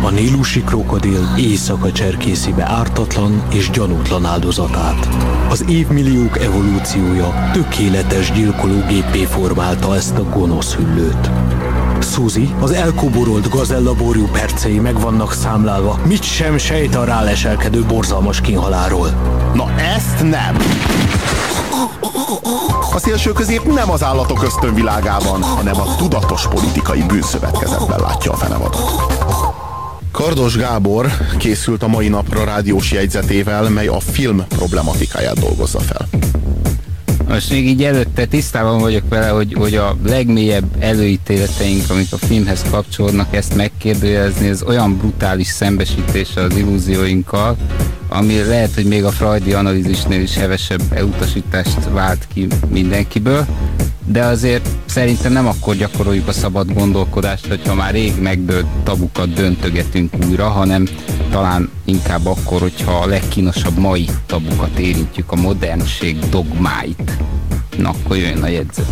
a nílusi krokodil éjszaka cserkészi be ártatlan és gyanútlan áldozatát. Az évmilliók evolúciója tökéletes gyilkológéppé formálta ezt a gonosz hüllőt. Suzy, az elkoborolt gazellaborjú percei meg vannak számlálva, mit sem sejt a ráleselkedő borzalmas kínhaláról. Na ezt nem! A szélső közép nem az állatok ösztönvilágában, hanem a tudatos politikai bűnszövetkezetben látja a fenevadat. Kardos Gábor készült a mai napra rádiós jegyzetével, mely a film problematikáját dolgozza fel. Most még így előtte tisztában vagyok vele, hogy a legmélyebb előítéleteink, amik a filmhez kapcsolódnak, ezt megkérdőjelezni, ez olyan brutális szembesítés az illúzióinkkal, ami lehet, hogy még a freudi analízisnél is hevesebb elutasítást vált ki mindenkiből, de azért szerintem nem akkor gyakoroljuk a szabad gondolkodást, hogyha már rég megdőlt tabukat döntögetünk újra, hanem talán inkább akkor, hogyha a legkínosabb mai tabukat érintjük, a modernség dogmáit. Na, akkor jön a jegyzet.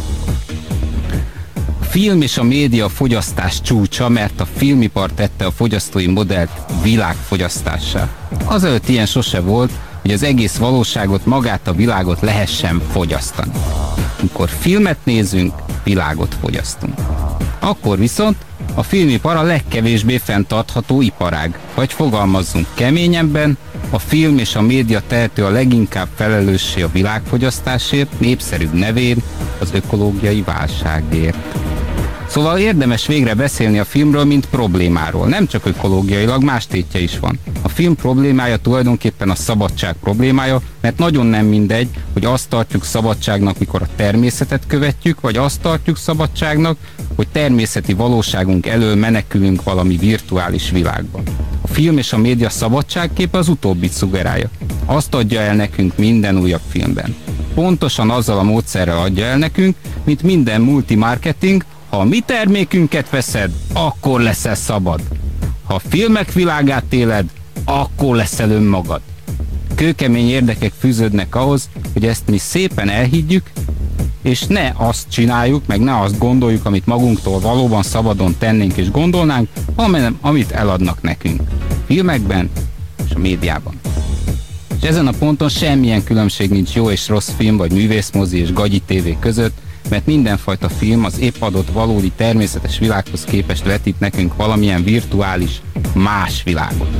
A film és a média fogyasztás csúcsa, mert a filmipar tette a fogyasztói modellt világfogyasztássá. Azelőtt ilyen sose volt, hogy az egész valóságot, magát a világot lehessen fogyasztani. Amikor filmet nézünk, világot fogyasztunk. Akkor viszont a filmipar a legkevésbé fenntartható iparág. Vagy fogalmazzunk keményebben, a film és a média tehető a leginkább felelőssé a világfogyasztásért, népszerűbb nevén az ökológiai válságért. Szóval érdemes végre beszélni a filmről, mint problémáról. Nem csak ökológiailag, más tétje is van. A film problémája tulajdonképpen a szabadság problémája, mert nagyon nem mindegy, hogy azt tartjuk szabadságnak, mikor a természetet követjük, vagy azt tartjuk szabadságnak, hogy természeti valóságunk elől menekülünk valami virtuális világba. A film és a média szabadságképe az utóbbit szugerálja. Azt adja el nekünk minden újabb filmben. Pontosan azzal a módszerrel adja el nekünk, mint minden multimarketing. Ha a mi termékünket veszed, akkor leszel szabad. Ha a filmek világát éled, akkor leszel önmagad. Kőkemény érdekek fűződnek ahhoz, hogy ezt mi szépen elhiggyük, és ne azt csináljuk, meg ne azt gondoljuk, amit magunktól valóban szabadon tennénk és gondolnánk, hanem amit eladnak nekünk. Filmekben és a médiában. És ezen a ponton semmilyen különbség nincs jó és rossz film, vagy művészmozi és gagyi tévé között, mert mindenfajta film az épp adott valódi természetes világhoz képest vetít nekünk valamilyen virtuális, más világot.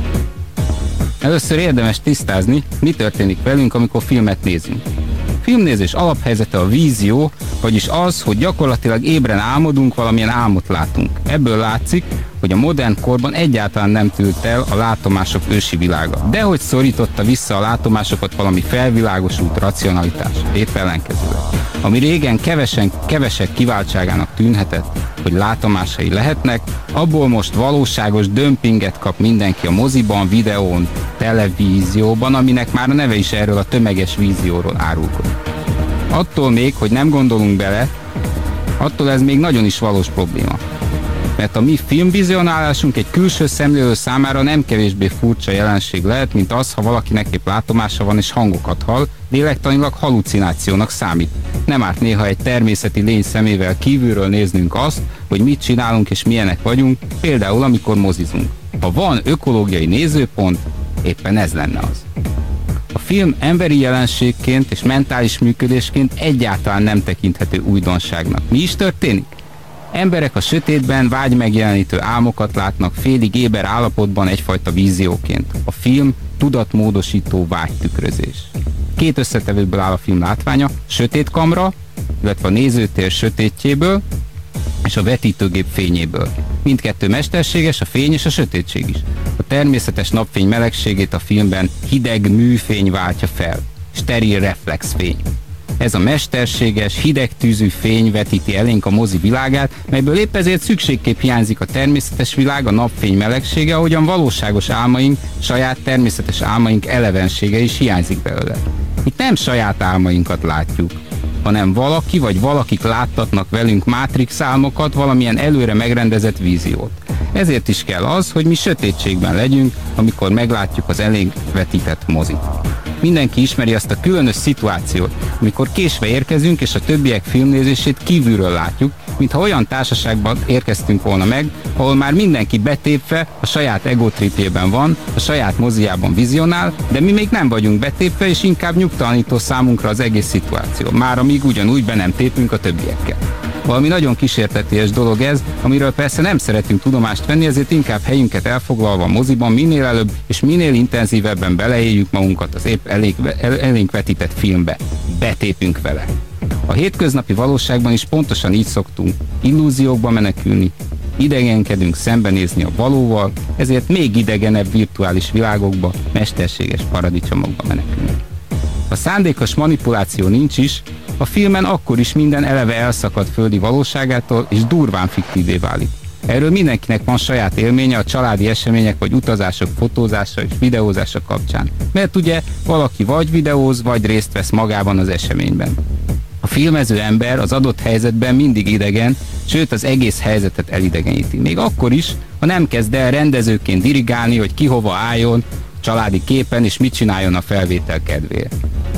Először érdemes tisztázni, mi történik velünk, amikor filmet nézünk. A filmnézés alaphelyzete a vízió, vagyis az, hogy gyakorlatilag ébren álmodunk, valamilyen álmot látunk. Ebből látszik, hogy a modern korban egyáltalán nem tűnt el a látomások ősi világa. De hogy szorította vissza a látomásokat valami felvilágosult racionalitás, épp ellenkezőleg. Ami régen kevesek kiváltságának tűnhetett, hogy látomásai lehetnek, abból most valóságos dömpinget kap mindenki a moziban, videón, televízióban, aminek már a neve is erről a tömeges vízióról árulkodik. Attól még, hogy nem gondolunk bele, attól ez még nagyon is valós probléma. Mert a mi filmvizionálásunk egy külső szemlélő számára nem kevésbé furcsa jelenség lehet, mint az, ha valakinek épp látomása van és hangokat hall, lélektanilag hallucinációnak számít. Nem árt néha egy természeti lény szemével kívülről néznünk azt, hogy mit csinálunk és milyenek vagyunk, például amikor mozizunk. Ha van ökológiai nézőpont, éppen ez lenne az. A film emberi jelenségként és mentális működésként egyáltalán nem tekinthető újdonságnak. Mi is történik? Emberek a sötétben vágymegjelenítő álmokat látnak félig éber állapotban egyfajta vízióként. A film tudatmódosító vágytükrözés. Két összetevőből áll a film látványa, sötét kamra, illetve a nézőtér sötétjéből és a vetítőgép fényéből. Mindkettő mesterséges, a fény és a sötétség is. A természetes napfény melegségét a filmben hideg műfény váltja fel, steril reflexfény. Ez a mesterséges, hidegtűzű fény vetíti elénk a mozi világát, melyből épp ezért szükségképp hiányzik a természetes világ, a napfény melegsége, ahogyan valóságos álmaink, saját természetes álmaink elevensége is hiányzik belőle. Itt nem saját álmainkat látjuk, hanem valaki vagy valakik láttatnak velünk Matrix álmokat, valamilyen előre megrendezett víziót. Ezért is kell az, hogy mi sötétségben legyünk, amikor meglátjuk az elénk vetített mozit. Mindenki ismeri azt a különös szituációt, amikor késve érkezünk és a többiek filmnézését kívülről látjuk, mintha olyan társaságban érkeztünk volna meg, ahol már mindenki betépve a saját egotripjében van, a saját moziában vizionál, de mi még nem vagyunk betépve, és inkább nyugtalanító számunkra az egész szituáció, már amíg ugyanúgy be nem tépünk a többiekkel. Valami nagyon kísérteties dolog ez, amiről persze nem szeretünk tudomást venni, ezért inkább helyünket elfoglalva a moziban minél előbb és minél intenzívebben beleéljük magunkat az épp elénk vetített filmbe. Betépünk vele. A hétköznapi valóságban is pontosan így szoktunk illúziókba menekülni, idegenkedünk szembenézni a valóval, ezért még idegenebb virtuális világokba, mesterséges paradicsomokba menekülünk. Ha szándékos manipuláció nincs is, a filmen akkor is minden eleve elszakad földi valóságától és durván fiktívé válik. Erről mindenkinek van saját élménye a családi események vagy utazások fotózása és videózása kapcsán, mert ugye valaki vagy videóz, vagy részt vesz magában az eseményben. A filmező ember az adott helyzetben mindig idegen, sőt az egész helyzetet elidegeníti. Még akkor is, ha nem kezd el rendezőként dirigálni, hogy ki hova álljon családi képen és mit csináljon a felvétel kedvéért.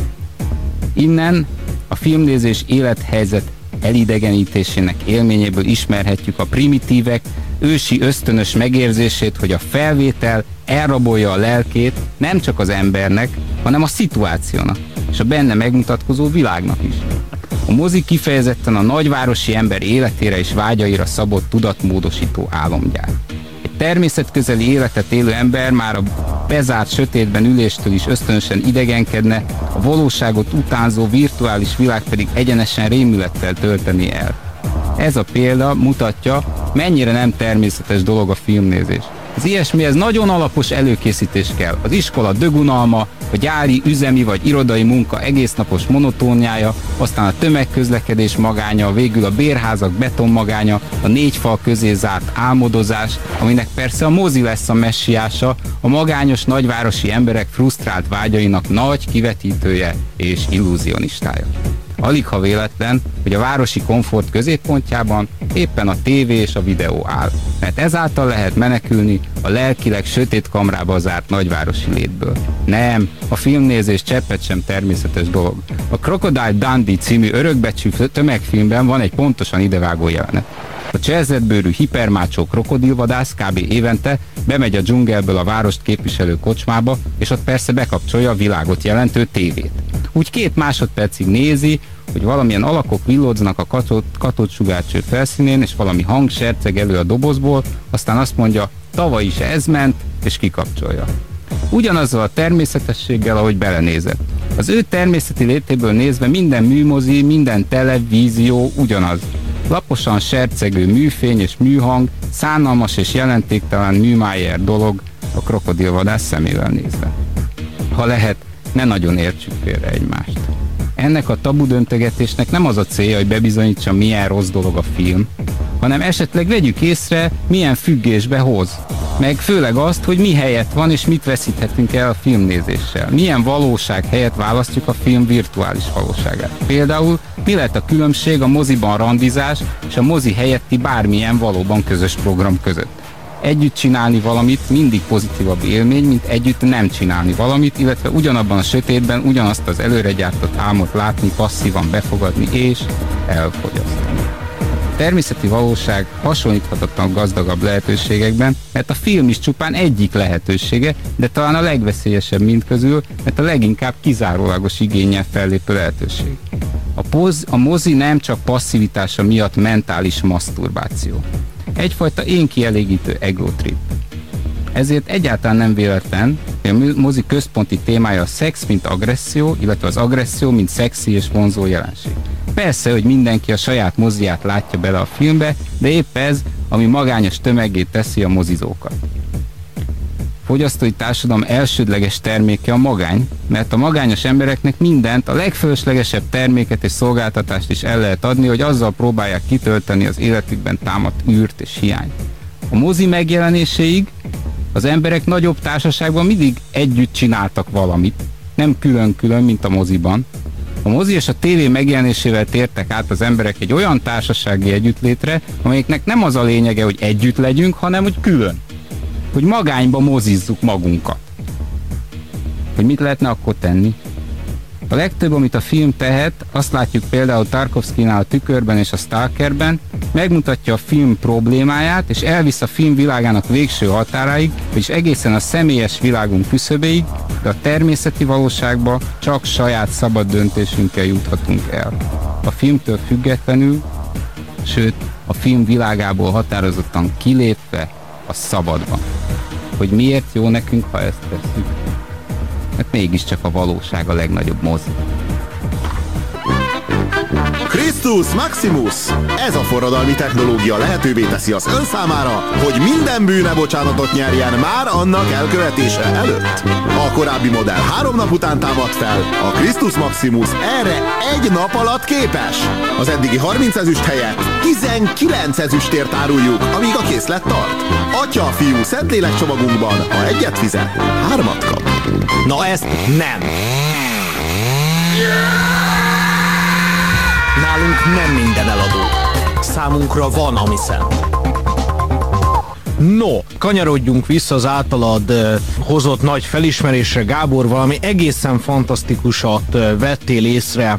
Innen a filmnézés élethelyzet elidegenítésének élményéből ismerhetjük a primitívek ősi ösztönös megérzését, hogy a felvétel elrabolja a lelkét nem csak az embernek, hanem a szituációnak, és a benne megmutatkozó világnak is. A mozi kifejezetten a nagyvárosi ember életére és vágyaira szabott tudatmódosító álomgyár. Egy természetközeli életet élő ember már a bezárt sötétben üléstől is ösztönösen idegenkedne, a valóságot utánzó virtuális világ pedig egyenesen rémülettel tölteni el. Ez a példa mutatja, mennyire nem természetes dolog a filmnézés. Az ilyesmihez nagyon alapos előkészítés kell. Az iskola dögunalma, a gyári, üzemi vagy irodai munka egésznapos monotóniája, aztán a tömegközlekedés magánya, végül a bérházak betonmagánya, a négy fal közé zárt álmodozás, aminek persze a mozi lesz a messiása, a magányos nagyvárosi emberek frusztrált vágyainak nagy kivetítője és illúzionistája. Alig ha véletlen, hogy a városi komfort középpontjában éppen a tévé és a videó áll, mert ezáltal lehet menekülni a lelkileg sötét kamrába zárt nagyvárosi létből. Nem, a filmnézés cseppet sem természetes dolog. A Crocodile Dundee című örökbecsű tömegfilmben van egy pontosan idevágó jelenet. A cselzetbőrű hipermácsó krokodilvadász kb. Évente bemegy a dzsungelből a várost képviselő kocsmába, és ott persze bekapcsolja a világot jelentő tévét. Úgy 2 másodpercig nézi, hogy valamilyen alakok villódznak a katódsugárcső felszínén, és valami hang serceg elő a dobozból, aztán azt mondja, tavaly is ez ment, és kikapcsolja. Ugyanazzal a természetességgel, ahogy belenézett. Az ő természeti létéből nézve minden műmozi, minden televízió ugyanaz. Laposan sercegő műfény és műhang, szánalmas és jelentéktelen műmájer dolog a krokodilvadász szemével nézve. Ha lehet, ne nagyon értsük félre egymást. Ennek a tabudöntögetésnek nem az a célja, hogy bebizonyítsa, milyen rossz dolog a film, hanem esetleg vegyük észre, milyen függésbe hoz. Meg főleg azt, hogy mi helyett van és mit veszíthetünk el a filmnézéssel. Milyen valóság helyett választjuk a film virtuális valóságát. Például mi lehet a különbség a moziban randizás és a mozi helyetti bármilyen valóban közös program között. Együtt csinálni valamit mindig pozitívabb élmény, mint együtt nem csinálni valamit, illetve ugyanabban a sötétben ugyanazt az előre gyártott álmot látni, passzívan befogadni és elfogyasztani. A természeti valóság hasonlíthatatlan gazdagabb lehetőségekben, mert a film is csupán egyik lehetősége, de talán a legveszélyesebb mindközül, mert a leginkább kizárólagos igénnyel fellépő lehetőség. A mozi nem csak passzivitása miatt mentális maszturbáció. Egyfajta énkielégítő egotrip. Ezért egyáltalán nem véletlen, hogy a mozi központi témája a szex, mint agresszió, illetve az agresszió, mint szexi és vonzó jelenség. Persze, hogy mindenki a saját moziát látja bele a filmbe, de épp ez, ami magányos tömegét teszi a mozizókat. Fogyasztói társadalom elsődleges terméke a magány, mert a magányos embereknek mindent, a legfölöslegesebb terméket és szolgáltatást is el lehet adni, hogy azzal próbálják kitölteni az életükben támadt űrt és hiányt. A mozi megjelenéséig az emberek nagyobb társaságban mindig együtt csináltak valamit, nem külön-külön, mint a moziban. A mozi és a tévé megjelenésével tértek át az emberek egy olyan társasági együttlétre, amelyiknek nem az a lényege, hogy együtt legyünk, hanem hogy külön. Hogy magányba mozizzuk magunkat. Hogy mit lehetne akkor tenni? A legtöbb, amit a film tehet, azt látjuk például Tarkovszkijnál a Tükörben és a Stalkerben, megmutatja a film problémáját, és elvisz a film világának végső határáig, és egészen a személyes világunk küszöbéig, de a természeti valóságba csak saját szabad döntésünkkel juthatunk el. A filmtől függetlenül, sőt, a film világából határozottan kilépve a szabadba. Hogy miért jó nekünk, ha ezt tesszük? Mert mégiscsak a valóság a legnagyobb mozi. Christus Maximus! Ez a forradalmi technológia lehetővé teszi az ön számára, hogy minden bűne bocsánatot nyerjen már annak elkövetése előtt. A korábbi modell 3 nap után támad fel, a Christus Maximus erre 1 nap alatt képes. Az eddigi 30 ezüst helyett 19 ezüstért áruljuk, amíg a készlet tart. Atya-fiú Szentlélek csomagunkban, ha egyet fizet, 3-at kap. Na ezt nem! Nálunk nem minden eladó. Számunkra van, ami szent. No, kanyarodjunk vissza az általad hozott nagy felismerésre, Gábor, valami egészen fantasztikusat vettél észre.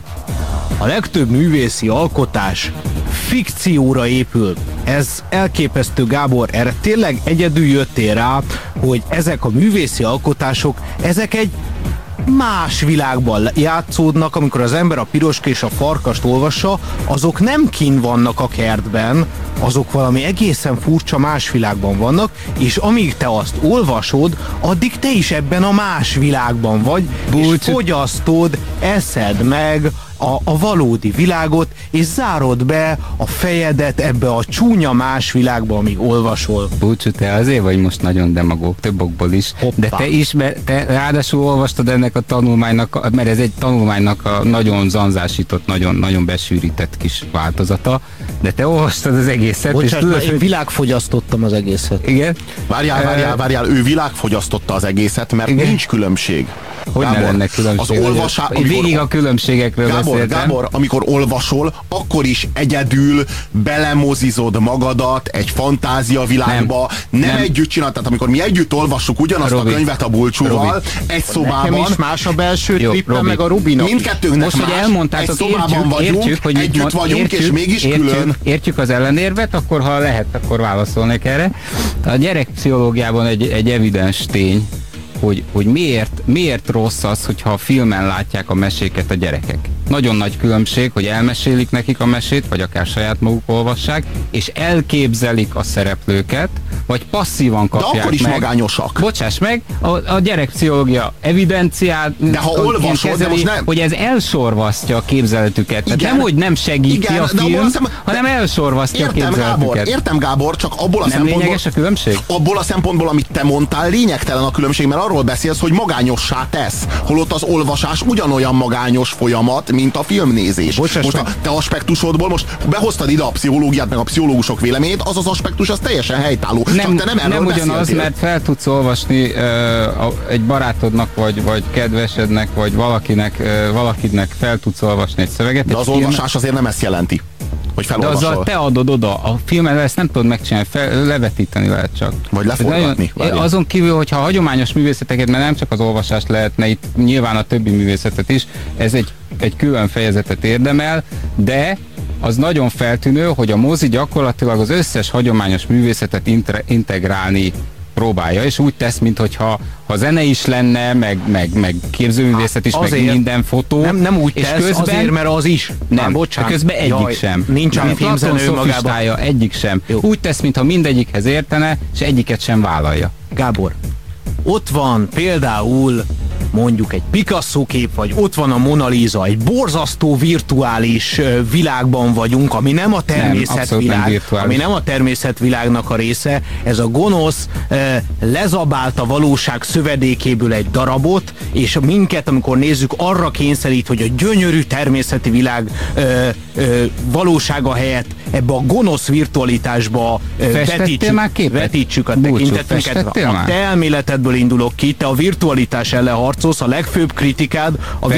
A legtöbb művészi alkotás fikcióra épül. Ez elképesztő, Gábor, erre tényleg egyedül jöttél rá, hogy ezek a művészi alkotások, ezek egy más világban játszódnak, amikor az ember a Piroska és a Farkast olvassa, azok nem kint vannak a kertben, azok valami egészen furcsa más világban vannak, és amíg te azt olvasod, addig te is ebben a más világban vagy, és fogyasztod, eszed meg a valódi világot, és zárod be a fejedet ebbe a csúnya más világba, amíg olvasol. Búcsú, te azért vagy most nagyon demagóg, több okból is. Hoppá. De te ráadásul olvastad ennek a tanulmánynak, mert ez egy tanulmánynak a nagyon zanzásított, nagyon besűrített kis változata, de te olvastad az egészet. Bocsás, és tudod, én világfogyasztottam az egészet. Igen? Várjál, ő világfogyasztotta az egészet, mert igen? Nincs különbség. Hogy ne lenne különbség? Végig a különbségekről Gábor, amikor olvasol, akkor is egyedül belemozizod magadat egy fantáziavilágba, nem együtt csinálod, tehát amikor mi együtt olvassuk ugyanazt a könyvet a Bulcsúval, egy szobában. Nekem is más a belső trippem, meg a Rubinak. Mindkettőnknek most, hogy elmondtátok, egy szobában vagyunk, hogy együtt vagyunk, és mégis külön. Értjük az ellenérvet, akkor ha lehet, akkor válaszolnék erre. A gyerekpszichológiában egy evidens tény, hogy miért rossz az, hogyha a filmen látják a meséket a gyerekek. Nagyon nagy különbség, hogy elmesélik nekik a mesét, vagy akár saját maguk olvassák, és elképzelik a szereplőket, vagy passzívan kapják meg. De akkor is magányosak. Bocsáss meg, a gyerekpszichológia evidenciát kezeli, hogy ez elsorvasztja a képzeletüket. Tehát nem, hogy nem segíti a film, hanem elsorvasztja a képzeletüket. Értem, Gábor, csak abból a szempontból... Nem lényeges a különbség? Abból a szempontból, amit te mondtál, lényegtelen a különbség, mert arról beszélsz, hogy magányossá tesz. Holott az olvasás ugyanolyan magányos folyamat, mint a filmnézés. Most a te aspektusodból, most behoztad ide a pszichológiát, meg a pszichológusok véleményét, az aspektus az teljesen helytálló. Nem ugyanaz, mert fel tudsz olvasni egy barátodnak, vagy kedvesednek, vagy valakinek fel tudsz olvasni egy szöveget. De az olvasás azért nem ezt jelenti, hogy felolvasol. De azzal te adod oda. A filmen ezt nem tudod megcsinálni, levetíteni lehet csak. Vagy leforgatni. Azon kívül, hogyha hagyományos művészeteket, mert nem csak az olvasást lehetne, itt nyilván a többi művészetet is, ez egy külön fejezetet érdemel, de az nagyon feltűnő, hogy a mozi gyakorlatilag az összes hagyományos művészetet integrálni próbálja, és úgy tesz, mintha zene is lenne, meg képzőművészet is, meg minden fotó. Nem úgy és tesz, közben, azért, mert az is. Nem, bocsánat. Közben egyik sem. Nincs a filmzenő magában. Egyik sem. Jó. Úgy tesz, mintha mindegyikhez értene, és egyiket sem vállalja. Gábor, ott van például mondjuk egy Picasso kép, vagy ott van a Mona Lisa, egy borzasztó virtuális világban vagyunk, ami nem a természetvilág, ami nem a természetvilágnak a része. Ez a gonosz lezabált a valóság szövedékéből egy darabot, és minket, amikor nézzük, arra kényszerít, hogy a gyönyörű természeti világ valósága helyett ebbe a gonosz virtualitásba vetítsük a tekintetünket. A te elméletedből indulok ki, te a virtualitás ellen harcolsz, a legfőbb kritikád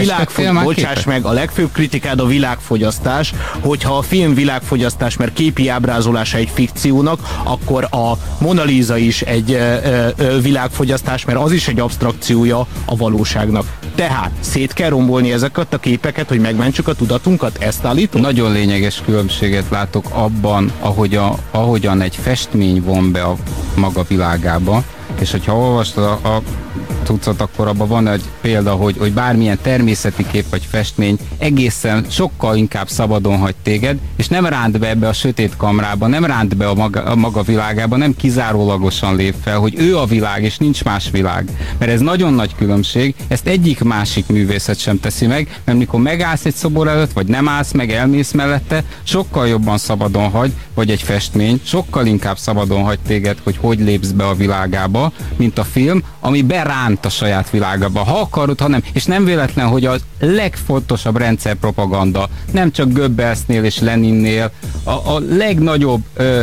a legfőbb kritikád a világfogyasztás, hogyha a film világfogyasztás, mert képi ábrázolása egy fikciónak, akkor a Mona Lisa is egy világfogyasztás, mert az is egy abstrakciója a valóságnak. Tehát szét kell rombolni ezeket a képeket, hogy megmentsük a tudatunkat? Ezt állítom? Nagyon lényeges különbséget látok abban, ahogyan egy festmény von be a maga világába, és hogyha olvastad a cuccot, akkor abban van egy példa, hogy bármilyen természeti kép vagy festmény egészen sokkal inkább szabadon hagy téged, és nem ránt be ebbe a sötét kamrába, nem ránt be a maga világába, nem kizárólagosan lép fel, hogy ő a világ, és nincs más világ. Mert ez nagyon nagy különbség, ezt egyik másik művészet sem teszi meg, mert mikor megállsz egy szobor előtt, vagy nem állsz meg, elmész mellette, sokkal jobban szabadon hagy, vagy egy festmény, sokkal inkább szabadon hagy téged, hogy lépsz be a világába, mint a film, ami beránt a saját világába. Ha akarod, ha nem. És nem véletlen, hogy a legfontosabb rendszerpropaganda, nem csak Goebbelsnél és Leninnél, a legnagyobb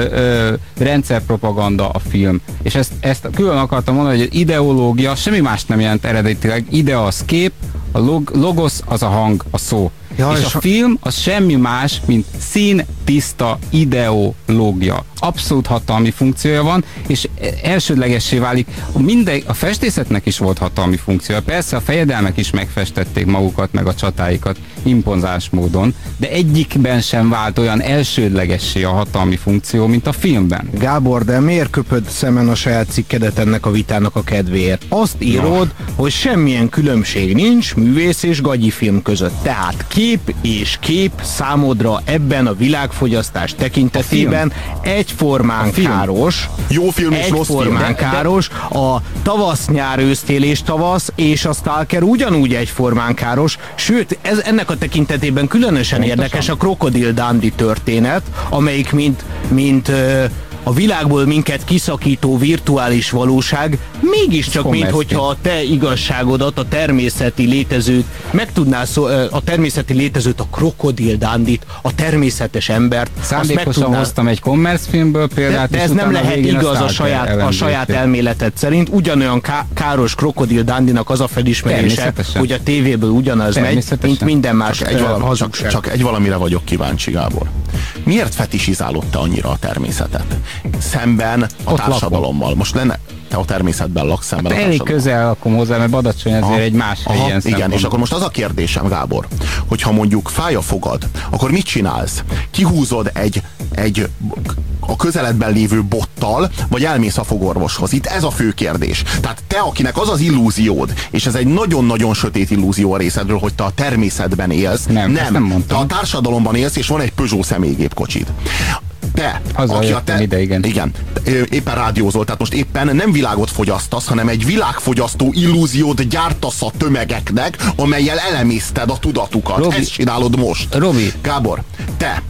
rendszerpropaganda a film. És ezt külön akartam mondani, hogy az ideológia semmi más nem jelent eredetileg. Ide az kép, a logosz az a hang, a szó. Ja, és a film az semmi más, mint színtiszta ideológia. Abszolút hatalmi funkciója van, és elsődlegessé válik. A festészetnek is volt hatalmi funkciója. Persze a fejedelmek is megfestették magukat, meg a csatáikat impozáns módon, de egyikben sem vált olyan elsődlegessé a hatalmi funkció, mint a filmben. Gábor, de miért köpöd szemen a saját cikkedet ennek a vitának a kedvéért? Azt írod, hogy semmilyen különbség nincs művész és gagyi film között. Tehát kép és kép számodra ebben a világfogyasztás tekintetében egyformán káros. Jó film és rossz film. Egyformán káros. A tavasz, nyár, ősztél és tavasz és a Stalker ugyanúgy egyformán káros. Sőt, ennek a tekintetében különösen érdekes a Krokodil Dundee történet, amelyik mint a világból minket kiszakító virtuális valóság, mégiscsak, minthogyha a te igazságodat, a természeti létezőt, a természeti létezőt, a Krokodil Dundee-t, a természetes embert. Szándékosan hoztam egy commerce filmből példát, de ez nem lehet igaz a saját elméleted szerint. Ugyanolyan káros Krokodil Dundee-nak az a felismerése, hogy a tévéből ugyanaz megy, mint minden más hazugság. Csak egy valamire vagyok kíváncsi, Gábor. Miért fetisizálod te annyira a természetet? Szemben a társadalommal. Most lenne, te a természetben laksz szemben a társadalommal. Elég közel lakom hozzá, mert Badacsony azért egy más helyen. Igen, és akkor most az a kérdésem, Gábor, hogyha mondjuk fáj a fogad, akkor mit csinálsz? Kihúzod a közeledben lévő bottal, vagy elmész a fogorvoshoz? Itt ez a fő kérdés. Tehát te, akinek az az illúziód, és ez egy nagyon-nagyon sötét illúzió a részedről, hogy te a természetben élsz. Nem, te a társadalomban élsz, és van egy Peugeot személygépkocsid. Te, igen, éppen rádiózol, tehát most éppen nem világot fogyasztasz, hanem egy világfogyasztó illúziót gyártasz a tömegeknek, amellyel elemészted a tudatukat. Robi, ezt csinálod most. Robi. Gábor, te,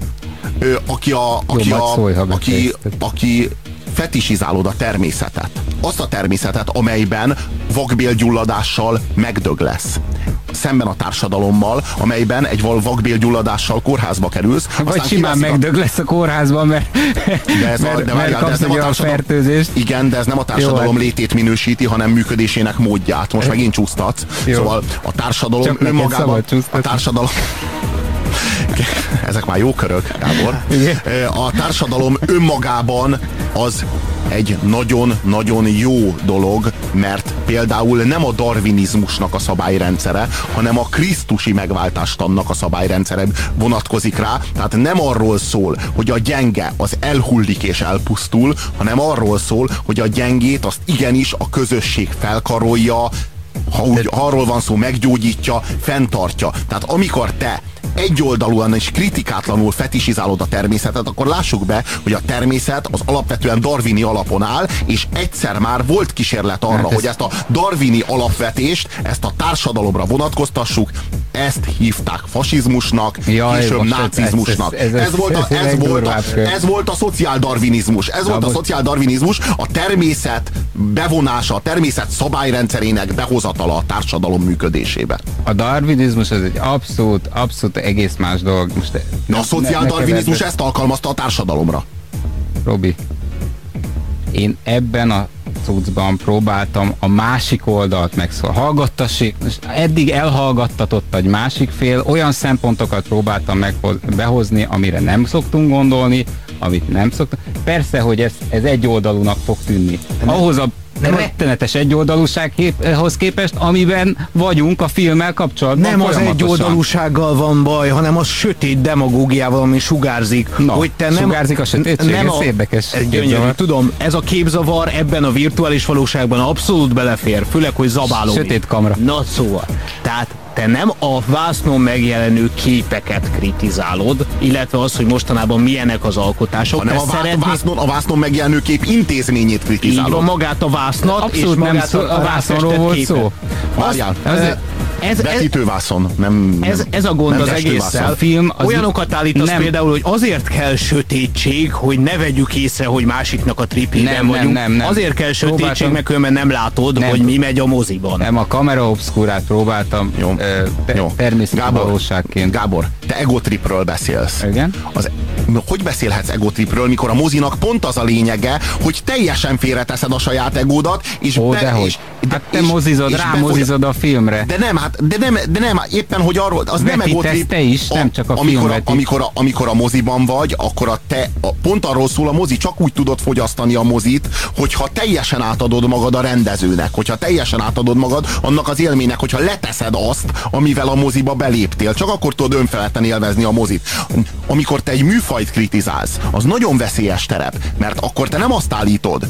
aki fetisizálod a természetet. Azt a természetet, amelyben vakbélgyulladással megdög lesz. Szemben a társadalommal, amelyben egy vakbélgyulladással kórházba kerülsz. Vagy simán megdög lesz a kórházban, mert kapsz egy olyan fertőzést. Igen, de ez nem a társadalom létét minősíti, hanem működésének módját. Most megint csúsztatsz. Szóval a társadalom önmagában... Ezek már jó körök, Gábor. A társadalom önmagában az egy nagyon-nagyon jó dolog, mert például nem a darwinizmusnak a szabályrendszere, hanem a krisztusi megváltástannak a szabályrendszere vonatkozik rá. Tehát nem arról szól, hogy a gyenge az elhullik és elpusztul, hanem arról szól, hogy a gyengét azt igenis a közösség felkarolja, ha arról van szó, meggyógyítja, fenntartja. Tehát amikor te egyoldalúan és kritikátlanul fetisizálod a természetet, akkor lássuk be, hogy a természet az alapvetően darwini alapon áll, és egyszer már volt kísérlet arra, hogy ezt a darwini alapvetést, ezt a társadalomra vonatkoztassuk, ezt hívták fasizmusnak, később nácizmusnak. Ez volt a szociáldarwinizmus. Ez volt a szociáldarwinizmus, a természet bevonása, a természet szabályrendszerének behozatala a társadalom működésébe. A darwinizmus az egy abszolút egész más dolog. Most a szociáldarwinizmus ezt alkalmazta a társadalomra. Robi, én ebben a cuccban próbáltam a másik oldalt hallgattassék. Eddig elhallgattatott egy másik fél, olyan szempontokat próbáltam behozni, amire nem szoktunk gondolni, amit nem szoktunk. Persze, hogy ez egy oldalúnak fog tűnni. Ahhoz a rettenetes egyoldalúsághoz képest, amiben vagyunk a filmmel kapcsolatban. Nem az egyoldalúsággal van baj, hanem az sötét demagógiával, ami sugárzik. Na, hogy te nem, sugárzik a sötétség, ez érdekes. Ez gyönyörű, tudom, ez a képzavar ebben a virtuális valóságban abszolút belefér, főleg, hogy zabálom. Sötét kamra. Na szóval, tehát te nem a vásznon megjelenő képeket kritizálod, illetve az, hogy mostanában milyenek az alkotások, hanem a vásznon megjelenő kép intézményét kritizálod. Így van, magát a vásznat, abszolút és magát nem a vászonról volt képet. Szó. Várjál, vetítővászon, nem ez a gond az egésszel. Olyanokat állítasz például, hogy azért kell sötétség, hogy ne vegyük észre, hogy másiknak a tripében vagyunk. Nem. Azért kell sötétség, mert különben nem látod, hogy mi megy a moziban. Nem, a kamera obszkúrát próbáltam természeti valóságként. Gábor, te egotripről beszélsz. Igen? Hogy beszélhetsz egotripről, mikor a mozinak pont az a lényege, hogy teljesen félreteszed a saját egódat, és hát te mozizod, rámozizod a filmre. De nem, éppen, hogy arról, az nem egotrip. Te is, nem csak a filmvet. Amikor a moziban vagy, akkor pont arról szól a mozi, csak úgy tudod fogyasztani a mozit, hogyha teljesen átadod magad a rendezőnek, hogyha teljesen átadod magad annak az élménynek, hogyha leteszed azt, amivel a moziba beléptél. Csak akkor tudod önfeledten élvezni a mozit. Amikor te egy műfajt kritizálsz, az nagyon veszélyes terep, mert akkor te nem azt állítod,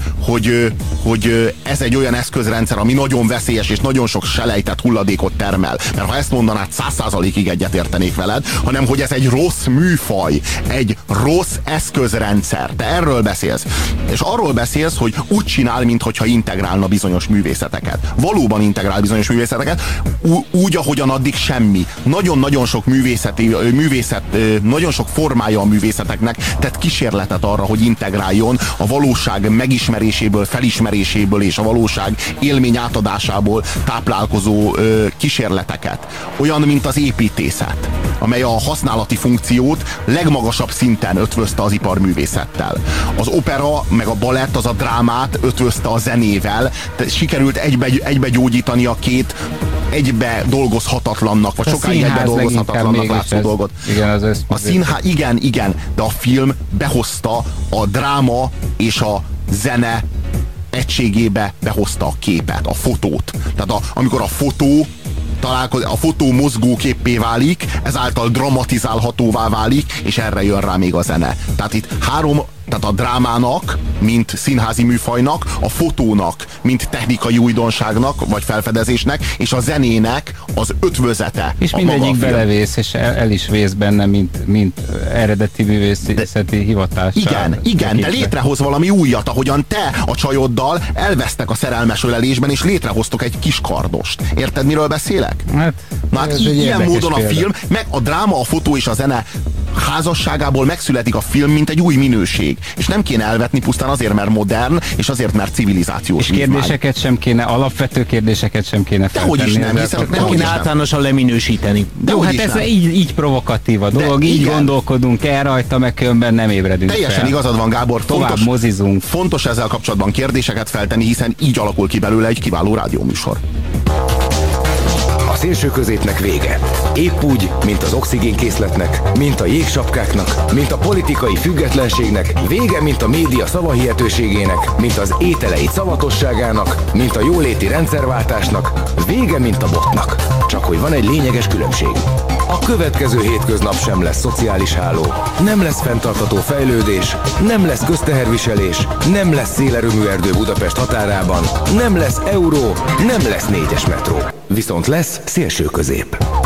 hogy ez egy olyan eszközrendszer, ami nagyon veszélyes és nagyon sok selejtett hulladékot termel. Mert ha ezt mondanád, 100%-ig egyetértenék veled, hanem hogy ez egy rossz műfaj, egy rossz eszközrendszer. Te erről beszélsz. És arról beszélsz, hogy úgy csinál, mintha integrálna bizonyos művészeteket. Valóban integrál bizonyos művészeteket, úgy, ahogyan addig semmi. Nagyon-nagyon sok nagyon sok formája a művészeteknek tett kísérletet arra, hogy integráljon a valóság megismeréséből, felismeréséből és a valóság élmény átadásából táplálkozó kísérleteket. Olyan, mint az építészet, amely a használati funkciót legmagasabb szinten ötvözte az iparművészettel. Az opera, meg a balett, az a drámát ötvözte a zenével, sikerült egybe gyógyítani a két egybe dolgozhatatlannak, vagy sokáig egybe dolgozhatatlannak látszó dolgot. Igen, de a film behozta a dráma és a zene egységébe behozta a képet, a fotót. Tehát amikor a fotó mozgóképpé válik, ezáltal dramatizálhatóvá válik, és erre jön rá még a zene. Tehát itt tehát a drámának, mint színházi műfajnak, a fotónak, mint technikai újdonságnak, vagy felfedezésnek, és a zenének az ötvözete. És mindegyik belevész, és el is vész benne, mint eredeti művészeti hivatással. Igen, de létrehoz valami újat, ahogyan te a csajoddal elvesztek a szerelmes ölelésben, és létrehoztok egy kis kardost. Érted, miről beszélek? Hát ilyen módon a film, meg a dráma, a fotó és a zene házasságából megszületik a film, mint egy új minőség. És nem kéne elvetni pusztán azért, mert modern, és azért, mert civilizációs. És kérdéseket sem kéne, alapvető kérdéseket sem kéne feltenni. Dehogy is nem, hiszen nem kéne általánosan leminősíteni. Jó, hát ez így provokatív a dolog, így gondolkodunk el rajta, meg különben nem ébredünk teljesen fel. Igazad van, Gábor. Tovább mozizunk. Fontos ezzel kapcsolatban kérdéseket feltenni, hiszen így alakul ki belőle egy kiváló rádióműsor. A szélső középnek vége. Épp úgy, mint az oxigénkészletnek, mint a jégsapkáknak, mint a politikai függetlenségnek, vége, mint a média szavahihetőségének, mint az ételei szavatosságának, mint a jóléti rendszerváltásnak, vége, mint a botnak. Csak hogy van egy lényeges különbség. A következő hétköznap sem lesz szociális háló, nem lesz fenntartható fejlődés, nem lesz közteherviselés, nem lesz szélerőműerdő Budapest határában, nem lesz euró, nem lesz 4-es metró. Viszont lesz szélső közép.